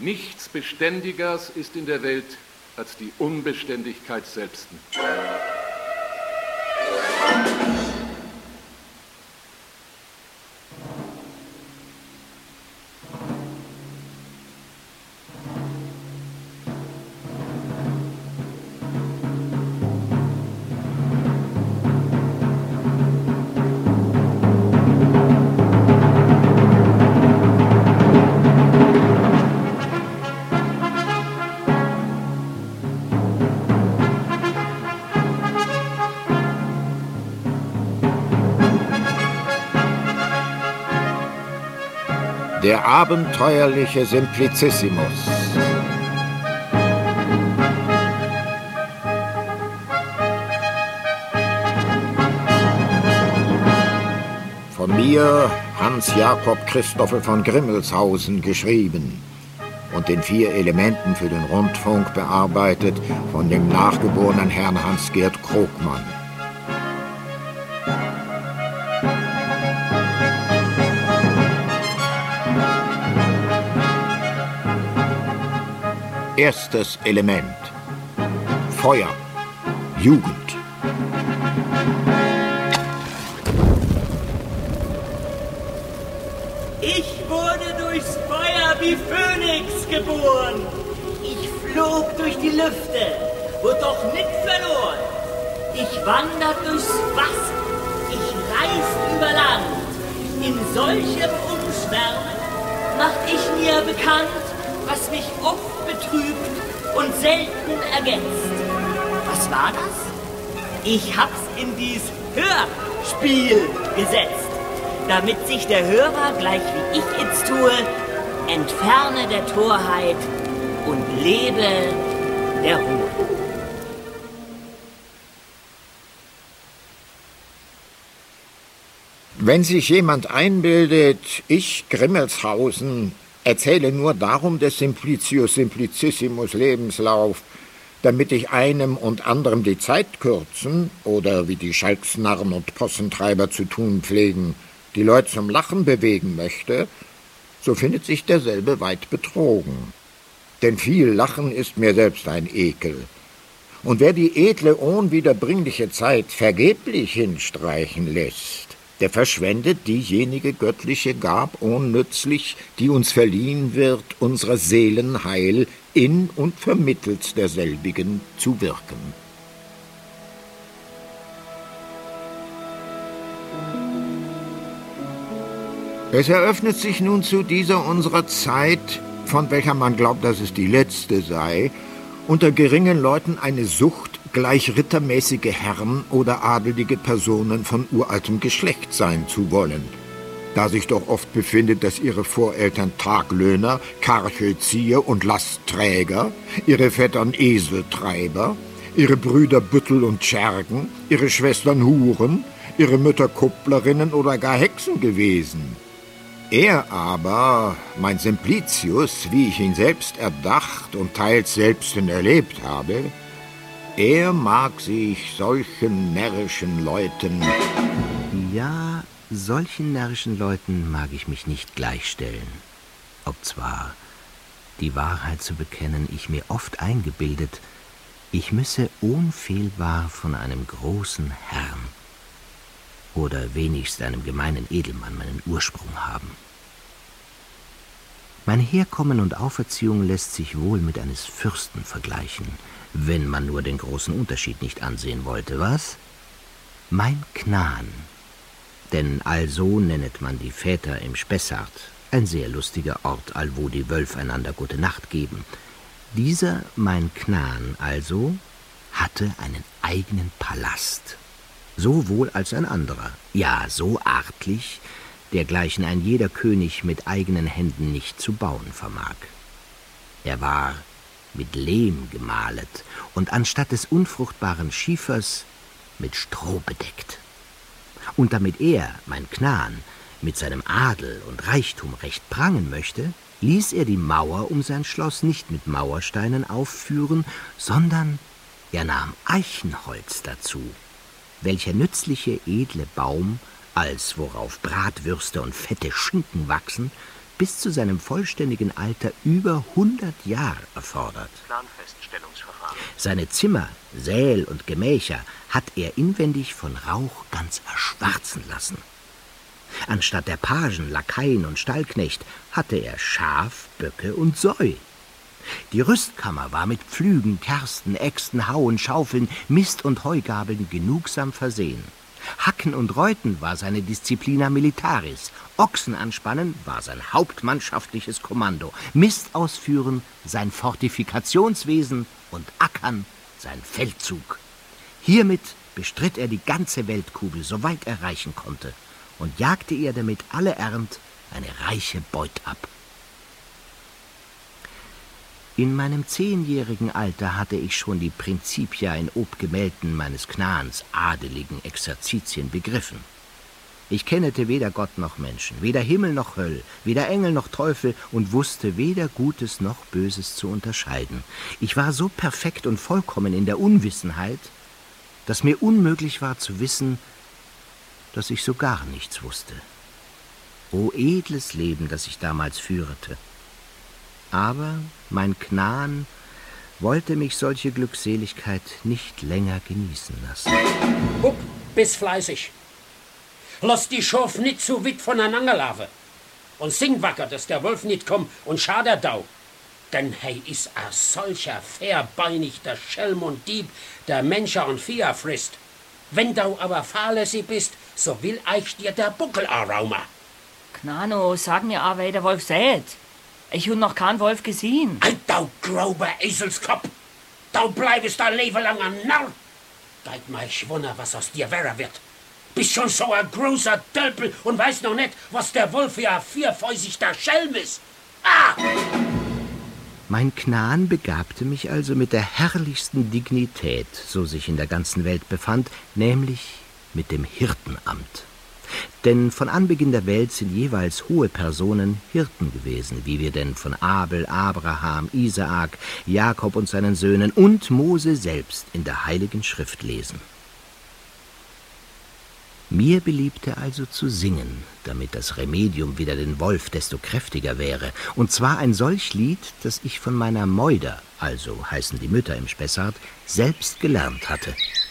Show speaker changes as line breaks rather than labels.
Nichts Beständigers ist in der Welt als die Unbeständigkeit selbsten.
Der abenteuerliche Simplicissimus. Von mir, Hans Jakob Christoffel von Grimmelshausen, geschrieben und in 4 Elementen für den Rundfunk bearbeitet von dem nachgeborenen Herrn Hans-Gerd Krogmann. Erstes Element. Feuer. Jugend.
Ich wurde durchs Feuer wie Phönix geboren. Ich flog durch die Lüfte, wurde doch nix verloren. Ich wandert durchs Wasser, ich reist über Land. In solchem Umschwärmen macht ich mir bekannt, was mich oft betrübt und selten ergänzt. Was war das? Ich hab's in dies Hörspiel gesetzt, damit sich der Hörer, gleich wie ich jetzt tue, entferne der Torheit und lebe der Ruhe.
Wenn sich jemand einbildet, ich, Grimmelshausen, erzähle nur darum des Simplicius Simplicissimus Lebenslauf, damit ich einem und anderem die Zeit kürzen oder, wie die Schalksnarren und Possentreiber zu tun pflegen, die Leute zum Lachen bewegen möchte, so findet sich derselbe weit betrogen. Denn viel Lachen ist mir selbst ein Ekel. Und wer die edle, unwiederbringliche Zeit vergeblich hinstreichen lässt, der verschwendet diejenige göttliche Gab unnützlich, die uns verliehen wird, unserer Seelen Heil in und vermittels derselbigen zu wirken. Es eröffnet sich nun zu dieser unserer Zeit, von welcher man glaubt, dass es die letzte sei, unter geringen Leuten eine Sucht, gleich rittermäßige Herren oder adelige Personen von uraltem Geschlecht sein zu wollen, da sich doch oft befindet, dass ihre Voreltern Taglöhner, Karchezieher und Lastträger, ihre Vettern Eseltreiber, ihre Brüder Büttel und Schergen, ihre Schwestern Huren, ihre Mütter Kupplerinnen oder gar Hexen gewesen. Er aber, mein Simplicius, wie ich ihn selbst erdacht und teils selbst erlebt habe, er mag sich solchen närrischen Leuten...
Ja, solchen närrischen Leuten mag ich mich nicht gleichstellen. Obzwar, die Wahrheit zu bekennen, ich mir oft eingebildet, ich müsse unfehlbar von einem großen Herrn oder wenigst einem gemeinen Edelmann meinen Ursprung haben. Mein Herkommen und Auferziehung lässt sich wohl mit eines Fürsten vergleichen, wenn man nur den großen Unterschied nicht ansehen wollte, was? Mein Knan, denn also nennet man die Väter im Spessart, ein sehr lustiger Ort, allwo die Wölf einander gute Nacht geben. Dieser mein Knan also hatte einen eigenen Palast, sowohl als ein anderer, ja so artlich, dergleichen ein jeder König mit eigenen Händen nicht zu bauen vermag. Er war mit Lehm gemalet und anstatt des unfruchtbaren Schiefers mit Stroh bedeckt. Und damit er, mein Knan, mit seinem Adel und Reichtum recht prangen möchte, ließ er die Mauer um sein Schloss nicht mit Mauersteinen aufführen, sondern er nahm Eichenholz dazu, welcher nützliche edle Baum, als worauf Bratwürste und fette Schinken wachsen, bis zu seinem vollständigen Alter über 100 Jahre erfordert.
Planfeststellungsverfahren.
Seine Zimmer, Säl und Gemächer hat er inwendig von Rauch ganz erschwarzen lassen. Anstatt der Pagen, Lakaien und Stallknecht hatte er Schaf, Böcke und Säu. Die Rüstkammer war mit Pflügen, Kersten, Äxten, Hauen, Schaufeln, Mist und Heugabeln genugsam versehen. Hacken und Reuten war seine Disciplina militaris, Ochsen anspannen war sein hauptmannschaftliches Kommando, Mist ausführen sein Fortifikationswesen und Ackern sein Feldzug. Hiermit bestritt er die ganze Weltkugel, soweit er reichen konnte, und jagte ihr damit alle Ernt eine reiche Beut ab. In meinem 10-jährigen Alter hatte ich schon die Principia in Obgemälden meines Knans adeligen Exerzitien begriffen. Ich kennete weder Gott noch Menschen, weder Himmel noch Höll, weder Engel noch Teufel und wusste weder Gutes noch Böses zu unterscheiden. Ich war so perfekt und vollkommen in der Unwissenheit, dass mir unmöglich war zu wissen, dass ich so gar nichts wusste. O edles Leben, das ich damals führte! Aber mein Knaan wollte mich solche Glückseligkeit nicht länger genießen lassen.
Hup, bist fleißig. Lass die Schaf nicht zu weit voneinander laufen. Und sing wacker, dass der Wolf nicht kommt und schadet dau. Denn hey is a solcher verbeinigter Schelm und Dieb, der Menschen und Vieh frisst. Wenn du aber fahrlässig bist, so will ich dir der Buckel arraumen.
Knano, sag mir aber, wer der Wolf sät. Ich hab noch keinen Wolf gesehen.
Ei, du grober Eselskopf! Du bleibst dein Leben lang ein Narr! Geht mal schwunder, was aus dir wäre wird. Bist schon so ein großer Tölpel und weißt noch nicht, was der Wolf für ein vierfäusiger Schelm ist. Ah!
Mein Knaan begabte mich also mit der herrlichsten Dignität, so sich in der ganzen Welt befand, nämlich mit dem Hirtenamt. Denn von Anbeginn der Welt sind jeweils hohe Personen Hirten gewesen, wie wir denn von Abel, Abraham, Isaak, Jakob und seinen Söhnen und Mose selbst in der Heiligen Schrift lesen. Mir beliebte also zu singen, damit das Remedium wider den Wolf desto kräftiger wäre, und zwar ein solch Lied, das ich von meiner Meuder, also heißen die Mütter im Spessart, selbst gelernt hatte.